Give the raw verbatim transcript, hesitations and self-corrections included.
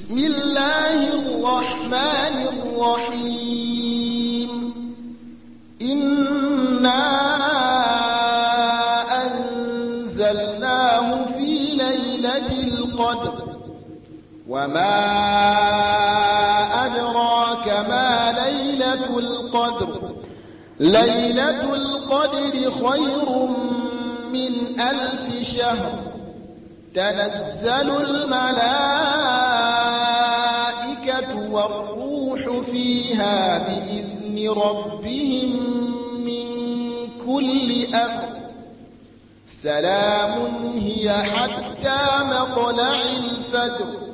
بسم الله الرحمن الرحيم إنا أنزلناه في ليلة القدر وما أدراك ما ليلة القدر ليلة القدر خير من ألف شهر تنزل الملائكة والروح فيها بإذن ربهم من كل أمر سلام هي حتى مطلع الفجر